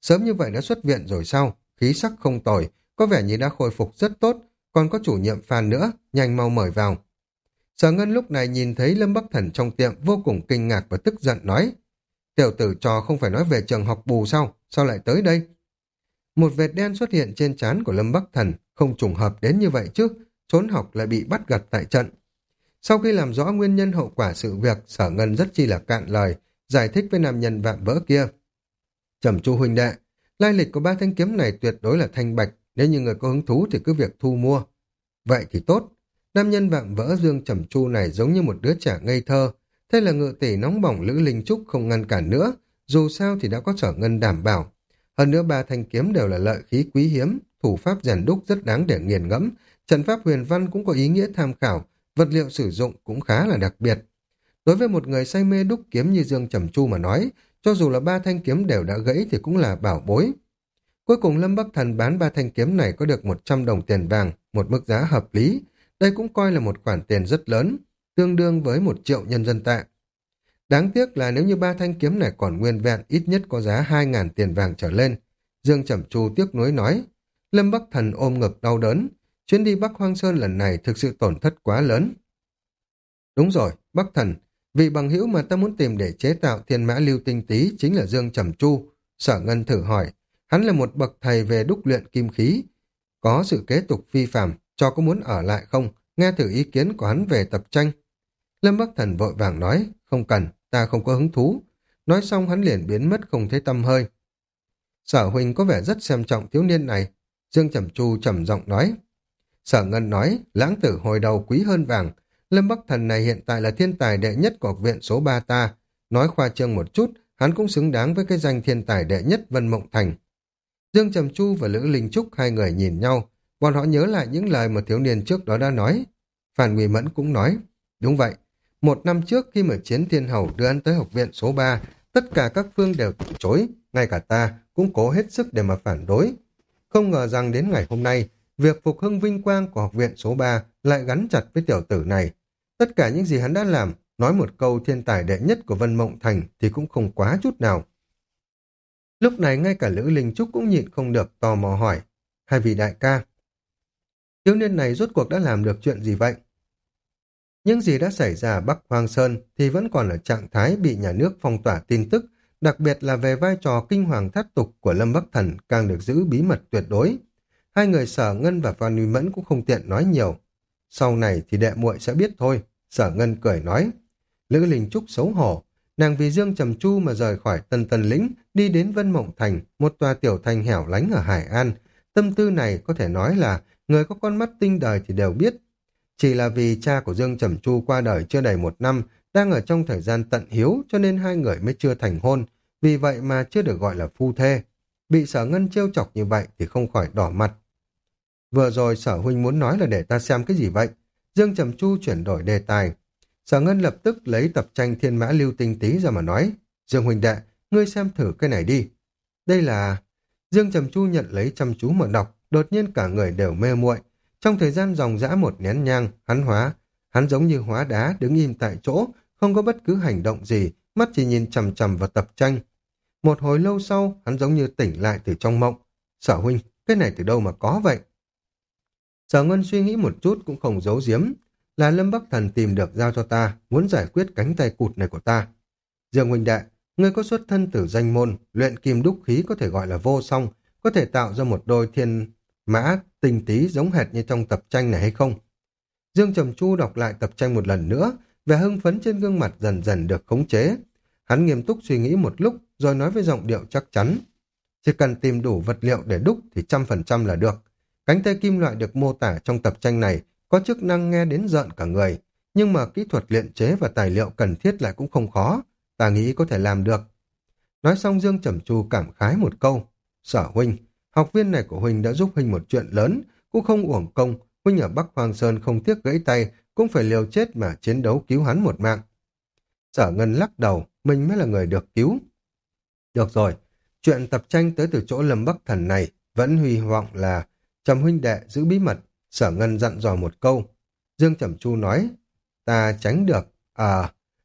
Sớm như vậy đã xuất viện rồi sao? Khí sắc không tồi, có vẻ như đã khôi phục rất tốt, còn có chủ nhiệm Phan nữa, nhanh mau mời vào. Sở Ngân lúc này nhìn thấy Lâm Bắc Thần trong tiệm vô cùng kinh ngạc và tức giận nói, tiểu tử trò không phải nói về trường học bù sao, sao lại tới đây? Một vệt đen xuất hiện trên trán của Lâm Bắc Thần, không trùng hợp đến như vậy chứ, trốn học lại bị bắt gặt tại trận. Sau khi làm rõ nguyên nhân hậu quả sự việc, Sở Ngân rất chi là cạn lời, giải thích với nam nhân vạm vỡ kia. Trầm Chu huynh đệ, lai lịch của ba thanh kiếm này tuyệt đối là thanh bạch, nếu như người có hứng thú thì cứ việc thu mua. Vậy thì tốt. Nam nhân vạm vỡ Dương Trầm Chu này giống như một đứa trẻ ngây thơ, thế là ngự tỷ nóng bỏng Lữ Linh Trúc không ngăn cản nữa, dù sao thì đã có Sở Ngân đảm bảo. Hơn nữa ba thanh kiếm đều là lợi khí quý hiếm, thủ pháp rèn đúc rất đáng để nghiền ngẫm, trận pháp huyền văn cũng có ý nghĩa tham khảo, vật liệu sử dụng cũng khá là đặc biệt. Đối với một người say mê đúc kiếm như Dương Trầm Chu mà nói, cho dù là ba thanh kiếm đều đã gãy thì cũng là bảo bối. Cuối cùng Lâm Bắc Thần bán ba thanh kiếm này có được một trăm đồng tiền vàng, một mức giá hợp lý. Đây cũng coi là một khoản tiền rất lớn, tương đương với một triệu nhân dân tệ. Đáng tiếc là nếu như ba thanh kiếm này còn nguyên vẹn, ít nhất có giá hai ngàn tiền vàng trở lên. Dương Trầm Chu tiếc nuối nói. Lâm Bắc Thần ôm ngực đau đớn. Chuyến đi Bắc Hoang Sơn lần này thực sự tổn thất quá lớn. Đúng rồi, Bắc Thần, vị bằng hữu mà ta muốn tìm để chế tạo thiên mã lưu tinh tý chính là Dương Trầm Chu. Sở Ngân thử hỏi. Hắn là một bậc thầy về đúc luyện kim khí. Có sự kế tục phi phàm, cho có muốn ở lại không? Nghe thử ý kiến của hắn về tập tranh. Lâm Bắc Thần vội vàng nói, không cần, ta không có hứng thú. Nói xong hắn liền biến mất không thấy tăm hơi. Sở huynh có vẻ rất xem trọng thiếu niên này. Dương Trầm Chu trầm giọng nói. Sở Ngân nói, lãng tử hồi đầu quý hơn vàng. Lâm Bắc Thần này hiện tại là thiên tài đệ nhất của học viện số ba ta. Nói khoa trương một chút, hắn cũng xứng đáng với cái danh thiên tài đệ nhất Vân Mộng Thành. Dương Trầm Chu và Lữ Linh Trúc hai người nhìn nhau, bọn họ nhớ lại những lời mà thiếu niên trước đó đã nói. Phan Nguy Mẫn cũng nói, đúng vậy, một năm trước khi mà Chiến Thiên Hầu đưa hắn tới học viện số ba, tất cả các phương đều từ chối, ngay cả ta cũng cố hết sức để mà phản đối. Không ngờ rằng đến ngày hôm nay, việc phục hưng vinh quang của học viện số ba lại gắn chặt với tiểu tử này. Tất cả những gì hắn đã làm, nói một câu thiên tài đệ nhất của Vân Mộng Thành thì cũng không quá chút nào. Lúc này ngay cả Lữ Linh Trúc cũng nhịn không được tò mò hỏi, hai vị đại ca, thiếu niên này rốt cuộc đã làm được chuyện gì vậy? Những gì đã xảy ra ở Bắc Hoang Sơn thì vẫn còn ở trạng thái bị nhà nước phong tỏa tin tức, đặc biệt là về vai trò kinh hoàng thất tục của Lâm Bắc Thần càng được giữ bí mật tuyệt đối. Hai người Sở Ngân và Phan Nguy Mẫn cũng không tiện nói nhiều. Sau này thì đệ muội sẽ biết thôi, Sở Ngân cười nói. Lữ Linh Trúc xấu hổ, nàng vì Dương Trầm Chu mà rời khỏi Tân Tân Lĩnh, đi đến Vân Mộng Thành, một tòa tiểu thành hẻo lánh ở Hải An. Tâm tư này có thể nói là người có con mắt tinh đời thì đều biết. Chỉ là vì cha của Dương Trầm Chu qua đời chưa đầy một năm, đang ở trong thời gian tận hiếu cho nên hai người mới chưa thành hôn, vì vậy mà chưa được gọi là phu thê. Bị Sở Ngân trêu chọc như vậy thì không khỏi đỏ mặt. Vừa rồi Sở huynh muốn nói là để ta xem cái gì vậy? Dương Trầm Chu chuyển đổi đề tài. Sở Ngân lập tức lấy tập tranh Thiên Mã Lưu Tinh Tý ra mà nói, Dương huynh đệ, ngươi xem thử cái này đi. Đây là... Dương Trầm Chu nhận lấy chăm chú mà đọc, đột nhiên cả người đều mê muội. Trong thời gian dòng dã một nén nhang, hắn hóa, hắn giống như hóa đá đứng im tại chỗ, không có bất cứ hành động gì, mắt chỉ nhìn chằm chằm vào tập tranh. Một hồi lâu sau, hắn giống như tỉnh lại từ trong mộng. Sở huynh, cái này từ đâu mà có vậy? Sở Ngân suy nghĩ một chút cũng không giấu giếm, là Lâm Bắc Thần tìm được giao cho ta, muốn giải quyết cánh tay cụt này của ta. Dương huynh đệ, ngươi có xuất thân từ danh môn, luyện kim đúc khí có thể gọi là vô song, có thể tạo ra một đôi thiên mã tinh tí giống hệt như trong tập tranh này hay không? Dương Trầm Chu đọc lại tập tranh một lần nữa, vẻ hưng phấn trên gương mặt dần dần được khống chế. Hắn nghiêm túc suy nghĩ một lúc, rồi nói với giọng điệu chắc chắn. Chỉ cần tìm đủ vật liệu để đúc thì trăm phần trăm là được. Cánh tay kim loại được mô tả trong tập tranh này có chức năng nghe đến rợn cả người, nhưng mà kỹ thuật luyện chế và tài liệu cần thiết lại cũng không khó. Ta nghĩ có thể làm được. Nói xong Dương Trầm Chu cảm khái một câu. Sở huynh, học viên này của huynh đã giúp huynh một chuyện lớn, cũng không uổng công. Huynh ở Bắc Hoang Sơn không tiếc gãy tay, cũng phải liều chết mà chiến đấu cứu hắn một mạng. Sở Ngân lắc đầu, mình mới là người được cứu. Được rồi, chuyện tập tranh tới từ chỗ Lâm Bắc Thần này vẫn hy vọng là Trầm huynh đệ giữ bí mật. Sở Ngân dặn dò một câu. Dương Trầm Chu nói, ta tránh được. À,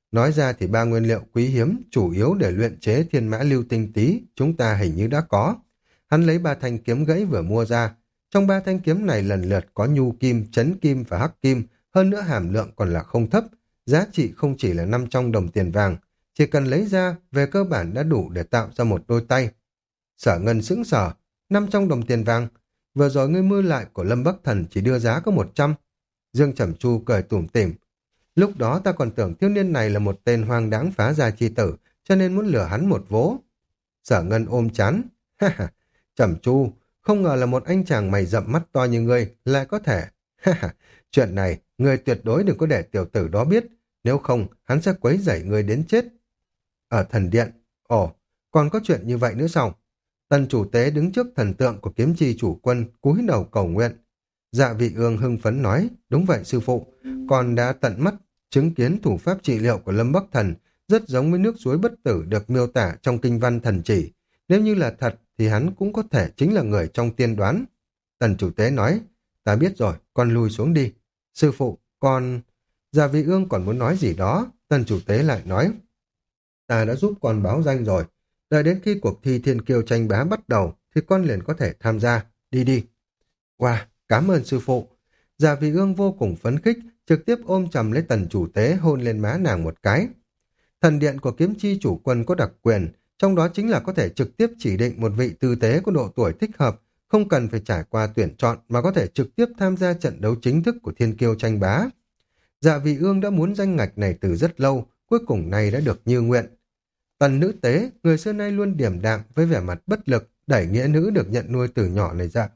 Nói ra thì ba nguyên liệu quý hiếm, chủ yếu để luyện chế thiên mã lưu tinh tý, chúng ta hình như đã có. Hắn lấy ba thanh kiếm gãy vừa mua ra. Trong ba thanh kiếm này lần lượt có nhu kim, chấn kim và hắc kim, hơn nữa hàm lượng còn là không thấp, giá trị không chỉ là năm trăm đồng tiền vàng, chỉ cần lấy ra, về cơ bản đã đủ để tạo ra một đôi tay. Sở Ngân sững sờ, năm trăm đồng tiền vàng, vừa rồi ngươi mua lại của Lâm Bắc Thần chỉ đưa giá có một trăm. Dương Trầm Chu cười tủm tỉm, lúc đó ta còn tưởng thiếu niên này là một tên hoang đáng phá gia chi tử, cho nên muốn lừa hắn một vố. Sở Ngân ôm chán, ha ha, Trầm Chu, không ngờ là một anh chàng mày rậm mắt to như ngươi lại có thể, ha ha, chuyện này ngươi tuyệt đối đừng có để tiểu tử đó biết, nếu không hắn sẽ quấy rầy ngươi đến chết. Ở thần điện, ồ, còn có chuyện như vậy nữa sao? Tần chủ tế đứng trước thần tượng của kiếm chi chủ quân, cúi đầu cầu nguyện. Dạ Vị Ương hưng phấn nói, đúng vậy sư phụ, con đã tận mắt chứng kiến thủ pháp trị liệu của Lâm Bắc Thần, rất giống với nước suối bất tử được miêu tả trong kinh văn thần chỉ. Nếu như là thật thì hắn cũng có thể chính là người trong tiên đoán. Tần chủ tế nói, ta biết rồi, con lui xuống đi. Sư phụ, con... Dạ Vị Ương còn muốn nói gì đó, tần chủ tế lại nói, ta đã giúp con báo danh rồi, đợi đến khi cuộc thi thiên kiêu tranh bá bắt đầu thì con liền có thể tham gia, đi đi. Wow, cảm ơn sư phụ. Dạ Vị Ương vô cùng phấn khích, trực tiếp ôm chầm lấy tần chủ tế hôn lên má nàng một cái. Thần điện của kiếm chi chủ quân có đặc quyền, trong đó chính là có thể trực tiếp chỉ định một vị tư tế có độ tuổi thích hợp, không cần phải trải qua tuyển chọn mà có thể trực tiếp tham gia trận đấu chính thức của thiên kiêu tranh bá. Dạ Vị Ương đã muốn danh ngạch này từ rất lâu, cuối cùng này đã được như nguyện. Tần nữ tế, người xưa nay luôn điềm đạm với vẻ mặt bất lực, đẩy nghĩa nữ được nhận nuôi từ nhỏ này ra.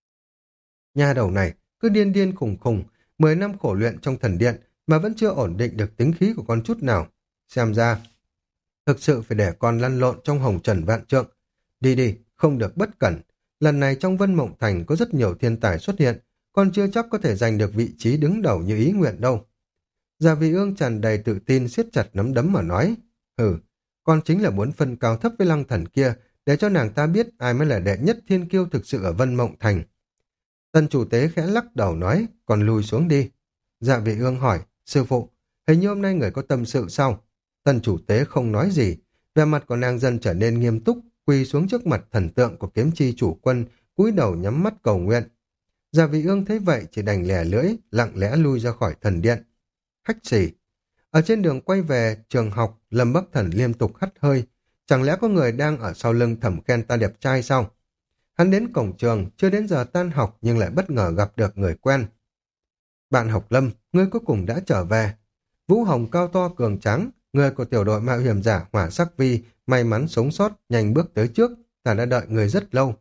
Nha đầu này cứ điên điên khùng khùng, mười năm khổ luyện trong thần điện mà vẫn chưa ổn định được tính khí của con chút nào. Xem ra, thực sự phải để con lăn lộn trong hồng trần vạn trượng. Đi đi, không được bất cẩn. Lần này trong Vân Mộng Thành có rất nhiều thiên tài xuất hiện, con chưa chắc có thể giành được vị trí đứng đầu như ý nguyện đâu. Dạ Vị Ương tràn đầy tự tin siết chặt nắm đấm mà nói, hừ, con chính là muốn phân cao thấp với Lăng Thần kia, để cho nàng ta biết ai mới là đệ nhất thiên kiêu thực sự ở Vân Mộng Thành. Tần chủ tế khẽ lắc đầu nói, còn lùi xuống đi. Dạ Vị Ương hỏi, sư phụ, hình như hôm nay người có tâm sự sao? Tần chủ tế không nói gì, vẻ mặt của nàng dần trở nên nghiêm túc, quỳ xuống trước mặt thần tượng của kiếm chi chủ quân, cúi đầu nhắm mắt cầu nguyện. Dạ Vị Ương thấy vậy chỉ đành lẻ lưỡi, lặng lẽ lui ra khỏi thần điện. Hách xì. Ở trên đường quay về trường học, Lâm Bắc Thần liên tục hắt hơi. Chẳng lẽ có người đang ở sau lưng thầm khen ta đẹp trai sao? Hắn đến cổng trường, chưa đến giờ tan học nhưng lại bất ngờ gặp được người quen. Bạn học Lâm, ngươi cuối cùng đã trở về. Vũ Hồng cao to cường tráng, người của tiểu đội mạo hiểm giả Hỏa Sắc Vi, may mắn sống sót, nhanh bước tới trước, ta đã đợi người rất lâu.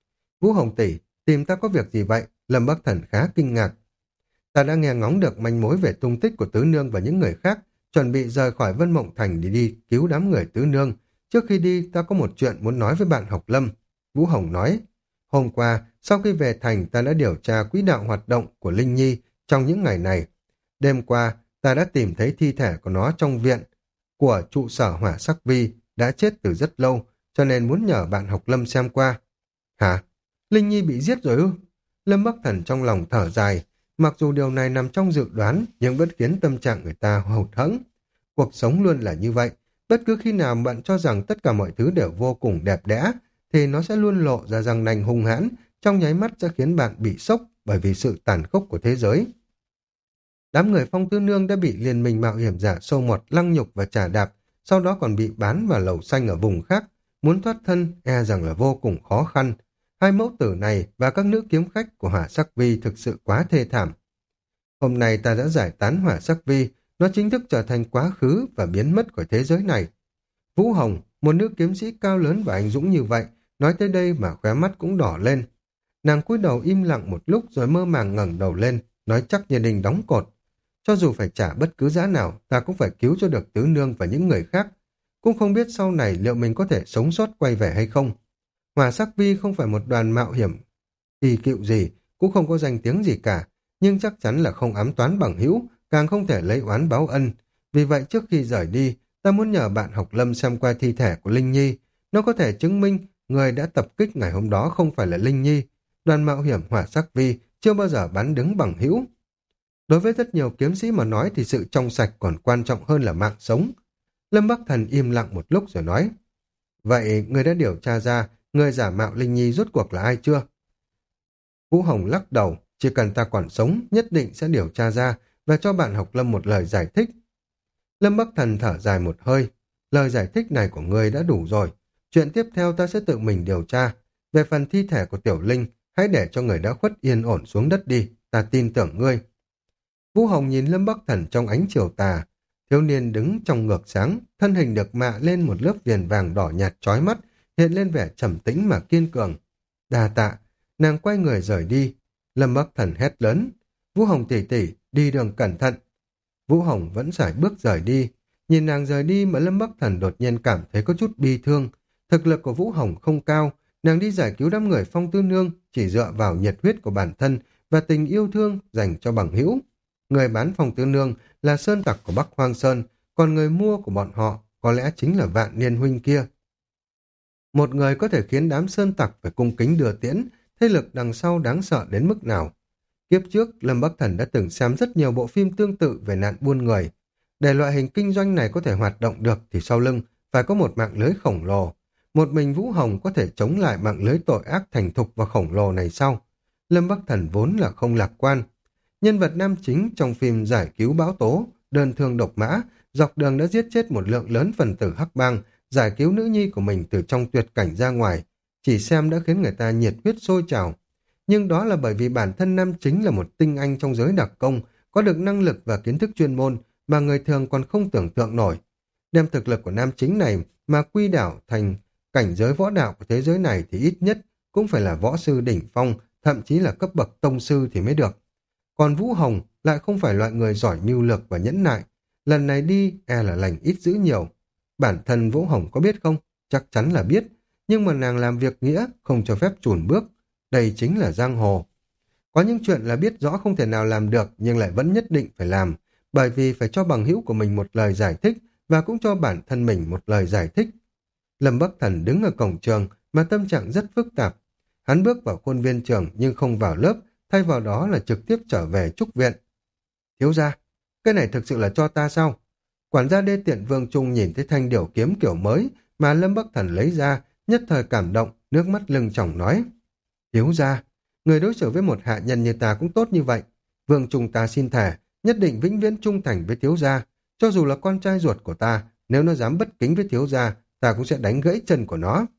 Vũ Hồng tỷ, tìm ta có việc gì vậy? Lâm Bắc Thần khá kinh ngạc. Ta đã nghe ngóng được manh mối về tung tích của Tứ Nương và những người khác, chuẩn bị rời khỏi Vân Mộng Thành để đi cứu đám người Tứ Nương. Trước khi đi, ta có một chuyện muốn nói với bạn học Lâm. Vũ Hồng nói, hôm qua, sau khi về thành, ta đã điều tra quỹ đạo hoạt động của Linh Nhi trong những ngày này. Đêm qua, ta đã tìm thấy thi thể của nó trong viện của trụ sở Hỏa Sắc Vi, đã chết từ rất lâu, cho nên muốn nhờ bạn học Lâm xem qua. Hả? Linh Nhi bị giết rồi ư? Lâm Bắc Thần trong lòng thở dài, mặc dù điều này nằm trong dự đoán, nhưng vẫn khiến tâm trạng người ta hụt hẫng. Cuộc sống luôn là như vậy, bất cứ khi nào bạn cho rằng tất cả mọi thứ đều vô cùng đẹp đẽ, thì nó sẽ luôn lộ ra răng nanh hung hãn, trong nháy mắt sẽ khiến bạn bị sốc bởi vì sự tàn khốc của thế giới. Đám người Phong Tư Nương đã bị liên minh mạo hiểm giả sâu mọt lăng nhục và trả đạp, sau đó còn bị bán vào lầu xanh ở vùng khác, muốn thoát thân e rằng là vô cùng khó khăn. Hai mẫu tử này và các nữ kiếm khách của Hỏa Sắc Vi thực sự quá thê thảm. Hôm nay ta đã giải tán Hỏa Sắc Vi, nó chính thức trở thành quá khứ và biến mất khỏi thế giới này. Vũ Hồng, một nữ kiếm sĩ cao lớn và anh dũng như vậy, nói tới đây mà khóe mắt cũng đỏ lên. Nàng cúi đầu im lặng một lúc rồi mơ màng ngẩng đầu lên, nói chắc như đinh đóng cột. Cho dù phải trả bất cứ giá nào, ta cũng phải cứu cho được Tứ Nương và những người khác. Cũng không biết sau này liệu mình có thể sống sót quay về hay không. Hỏa Sắc Vi không phải một đoàn mạo hiểm kỳ cựu gì, cũng không có danh tiếng gì cả, nhưng chắc chắn là không ám toán bằng hữu, càng không thể lấy oán báo ân. Vì vậy trước khi rời đi, ta muốn nhờ bạn học Lâm xem qua thi thể của Linh Nhi. Nó có thể chứng minh người đã tập kích ngày hôm đó không phải là Linh Nhi. Đoàn mạo hiểm Hỏa Sắc Vi chưa bao giờ bắn đứng bằng hữu. Đối với rất nhiều kiếm sĩ mà nói thì sự trong sạch còn quan trọng hơn là mạng sống. Lâm Bắc Thần im lặng một lúc rồi nói, vậy người đã điều tra ra người giả mạo Linh Nhi rốt cuộc là ai chưa? Vũ Hồng lắc đầu, chỉ cần ta còn sống nhất định sẽ điều tra ra và cho bạn học Lâm một lời giải thích. Lâm Bắc Thần thở dài một hơi, lời giải thích này của ngươi đã đủ rồi. Chuyện tiếp theo ta sẽ tự mình điều tra. Về phần thi thể của Tiểu Linh, hãy để cho người đã khuất yên ổn xuống đất đi, ta tin tưởng ngươi. Vũ Hồng nhìn Lâm Bắc Thần trong ánh chiều tà. Thiếu niên đứng trong ngược sáng, thân hình được mạ lên một lớp viền vàng đỏ nhạt chói mắt, hiện lên vẻ trầm tĩnh mà kiên cường. Đa tạ, nàng quay người rời đi. Lâm Bắc Thần hét lớn, Vũ Hồng tỷ tỷ, đi đường cẩn thận. Vũ Hồng vẫn sải bước rời đi. Nhìn nàng rời đi mà Lâm Bắc Thần đột nhiên cảm thấy có chút bi thương. Thực lực của Vũ Hồng không cao, nàng đi giải cứu đám người Phong Tư Nương chỉ dựa vào nhiệt huyết của bản thân và tình yêu thương dành cho bằng hữu. Người bán Phong Tư Nương là sơn tặc của Bắc Hoang Sơn, còn người mua của bọn họ có lẽ chính là Vạn Niên huynh kia. Một người có thể khiến đám sơn tặc phải cung kính đưa tiễn, thế lực đằng sau đáng sợ đến mức nào. Kiếp trước, Lâm Bắc Thần đã từng xem rất nhiều bộ phim tương tự về nạn buôn người. Để loại hình kinh doanh này có thể hoạt động được thì sau lưng phải có một mạng lưới khổng lồ. Một mình Vũ Hồng có thể chống lại mạng lưới tội ác thành thục và khổng lồ này sau. Lâm Bắc Thần vốn là không lạc quan. Nhân vật nam chính trong phim Giải cứu bão tố, Đơn thương độc mã, dọc đường đã giết chết một lượng lớn phần tử hắc bang, giải cứu nữ nhi của mình từ trong tuyệt cảnh ra ngoài. Chỉ xem đã khiến người ta nhiệt huyết sôi trào. Nhưng đó là bởi vì bản thân nam chính là một tinh anh trong giới đặc công, có được năng lực và kiến thức chuyên môn mà người thường còn không tưởng tượng nổi. Đem thực lực của nam chính này mà quy đảo thành cảnh giới võ đạo của thế giới này thì ít nhất cũng phải là võ sư đỉnh phong, thậm chí là cấp bậc tông sư thì mới được. Còn Vũ Hồng lại không phải loại người giỏi mưu lược và nhẫn nại. Lần này đi e là lành ít dữ nhiều. Bản thân Vũ Hồng có biết không? Chắc chắn là biết. Nhưng mà nàng làm việc nghĩa, không cho phép chùn bước. Đây chính là giang hồ. Có những chuyện là biết rõ không thể nào làm được nhưng lại vẫn nhất định phải làm, bởi vì phải cho bằng hữu của mình một lời giải thích và cũng cho bản thân mình một lời giải thích. Lâm Bắc Thần đứng ở cổng trường mà tâm trạng rất phức tạp. Hắn bước vào khuôn viên trường nhưng không vào lớp, thay vào đó là trực tiếp trở về trúc viện. Thiếu gia, cái này thực sự là cho ta sao? Quản gia đê tiện Vương Trung nhìn thấy thanh điểu kiếm kiểu mới mà Lâm Bắc Thần lấy ra, nhất thời cảm động, nước mắt lưng tròng nói. Thiếu gia, người đối xử với một hạ nhân như ta cũng tốt như vậy. Vương Trung ta xin thề, nhất định vĩnh viễn trung thành với thiếu gia. Cho dù là con trai ruột của ta, nếu nó dám bất kính với thiếu gia, ta cũng sẽ đánh gãy chân của nó.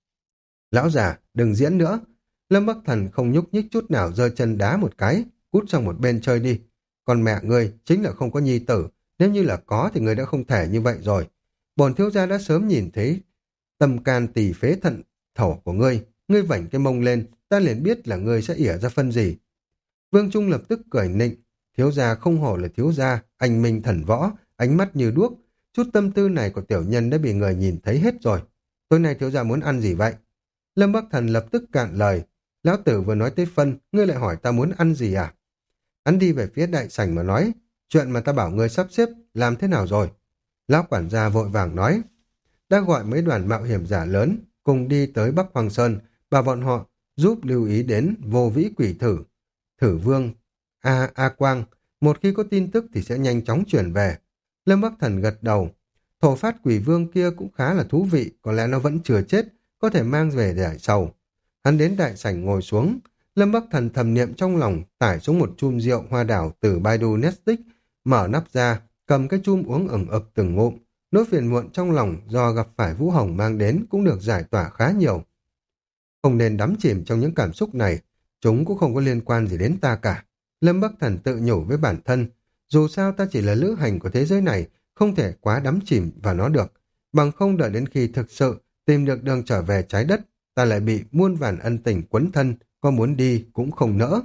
Lão già, đừng diễn nữa. Lâm Bắc Thần không nhúc nhích chút nào, giơ chân đá một cái, cút sang một bên chơi đi. Còn mẹ ngươi chính là không có nhi tử, nếu như là có thì ngươi đã không thể như vậy rồi. Bổn thiếu gia đã sớm nhìn thấy tâm can tỳ phế thận thổ của ngươi, ngươi vảnh cái mông lên, ta liền biết là ngươi sẽ ỉa ra phân gì. Vương Trung lập tức cười nịnh, thiếu gia không hổ là thiếu gia, anh minh thần võ, ánh mắt như đuốc, chút tâm tư này của tiểu nhân đã bị người nhìn thấy hết rồi. Tối nay thiếu gia muốn ăn gì vậy? Lâm Bắc Thần lập tức cạn lời, lão tử vừa nói tới phân, ngươi lại hỏi ta muốn ăn gì à? Hắn đi về phía đại sảnh mà nói, chuyện mà ta bảo ngươi sắp xếp, làm thế nào rồi? Lão quản gia vội vàng nói, đã gọi mấy đoàn mạo hiểm giả lớn, cùng đi tới Bắc Hoàng Sơn, bảo bọn họ giúp lưu ý đến vô vĩ quỷ thử, thử vương, A A Quang, một khi có tin tức thì sẽ nhanh chóng chuyển về. Lâm Bắc Thần gật đầu, thổ phát quỷ vương kia cũng khá là thú vị, có lẽ nó vẫn chưa chết, có thể mang về để giải sầu. Hắn đến đại sảnh ngồi xuống, Lâm Bắc Thần thầm niệm trong lòng, tải xuống một chum rượu hoa đảo từ Baidu Netflix, mở nắp ra, cầm cái chum uống ửng ực từng ngụm. Nỗi phiền muộn trong lòng do gặp phải Vũ Hồng mang đến cũng được giải tỏa khá nhiều. Không nên đắm chìm trong những cảm xúc này, chúng cũng không có liên quan gì đến ta cả. Lâm Bắc Thần tự nhủ với bản thân, dù sao ta chỉ là lữ hành của thế giới này, không thể quá đắm chìm vào nó được. Bằng không đợi đến khi thực sự tìm được đường trở về trái đất, ta lại bị muôn vàn ân tình quấn thân, có muốn đi cũng không nỡ.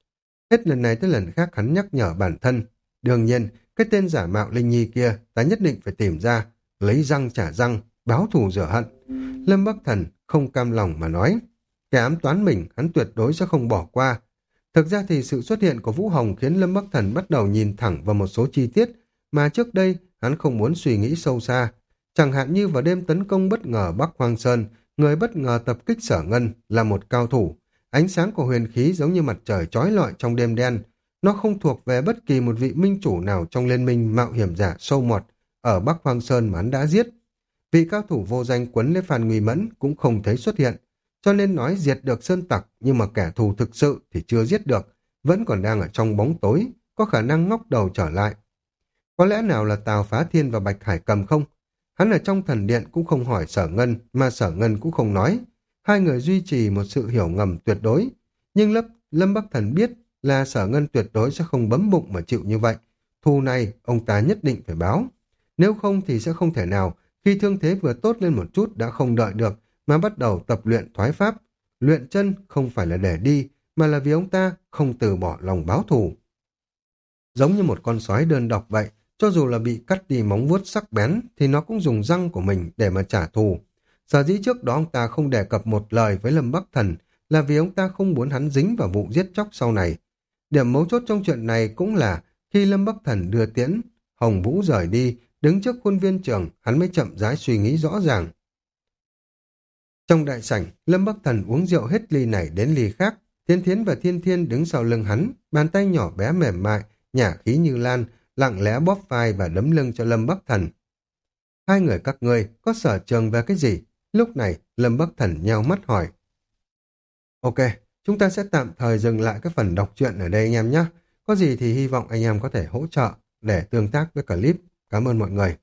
Hết lần này tới lần khác hắn nhắc nhở bản thân. Đương nhiên, cái tên giả mạo Linh Nhi kia ta nhất định phải tìm ra, lấy răng trả răng, báo thù rửa hận. Lâm Bắc Thần không cam lòng mà nói, kẻ ám toán mình hắn tuyệt đối sẽ không bỏ qua. Thực ra thì sự xuất hiện của Vũ Hồng khiến Lâm Bắc Thần bắt đầu nhìn thẳng vào một số chi tiết mà trước đây hắn không muốn suy nghĩ sâu xa. Chẳng hạn như vào đêm tấn công bất ngờ Bắc Hoang Sơn, người bất ngờ tập kích Sở Ngân là một cao thủ. Ánh sáng của huyền khí giống như mặt trời chói lọi trong đêm đen. Nó không thuộc về bất kỳ một vị minh chủ nào trong liên minh mạo hiểm giả sâu mọt ở Bắc Hoang Sơn mà hắn đã giết. Vị cao thủ vô danh quấn lấy Phan Nguy Mẫn cũng không thấy xuất hiện, cho nên nói diệt được sơn tặc nhưng mà kẻ thù thực sự thì chưa giết được, vẫn còn đang ở trong bóng tối, có khả năng ngóc đầu trở lại. Có lẽ nào là Tào Phá Thiên và Bạch Hải Cầm không? Hắn ở trong thần điện cũng không hỏi Sở Ngân, mà Sở Ngân cũng không nói. Hai người duy trì một sự hiểu ngầm tuyệt đối. Nhưng Lâm, Lâm Bắc Thần biết là Sở Ngân tuyệt đối sẽ không bấm bụng mà chịu như vậy. Thù này ông ta nhất định phải báo. Nếu không thì sẽ không thể nào, khi thương thế vừa tốt lên một chút đã không đợi được, mà bắt đầu tập luyện thoái pháp. Luyện chân không phải là để đi, mà là vì ông ta không từ bỏ lòng báo thù. Giống như một con sói đơn độc vậy, cho dù là bị cắt đi móng vuốt sắc bén thì nó cũng dùng răng của mình để mà trả thù. Sở dĩ trước đó ông ta không đề cập một lời với Lâm Bắc Thần là vì ông ta không muốn hắn dính vào vụ giết chóc sau này. Điểm mấu chốt trong chuyện này cũng là khi Lâm Bắc Thần đưa tiễn Hồng Vũ rời đi, đứng trước khuôn viên trường, hắn mới chậm rãi suy nghĩ rõ ràng. Trong đại sảnh, Lâm Bắc Thần uống rượu hết ly này đến ly khác. Thiên Thiến và Thiên Thiên đứng sau lưng hắn, bàn tay nhỏ bé mềm mại, nhả khí như lan, lặng lẽ bóp vai và đấm lưng cho Lâm Bắc Thần. Hai người các ngươi có sở trường về cái gì? Lúc này, Lâm Bắc Thần nheo mắt hỏi. Ok, chúng ta sẽ tạm thời dừng lại cái phần đọc truyện ở đây anh em nhé. Có gì thì hy vọng anh em có thể hỗ trợ để tương tác với clip. Cảm ơn mọi người.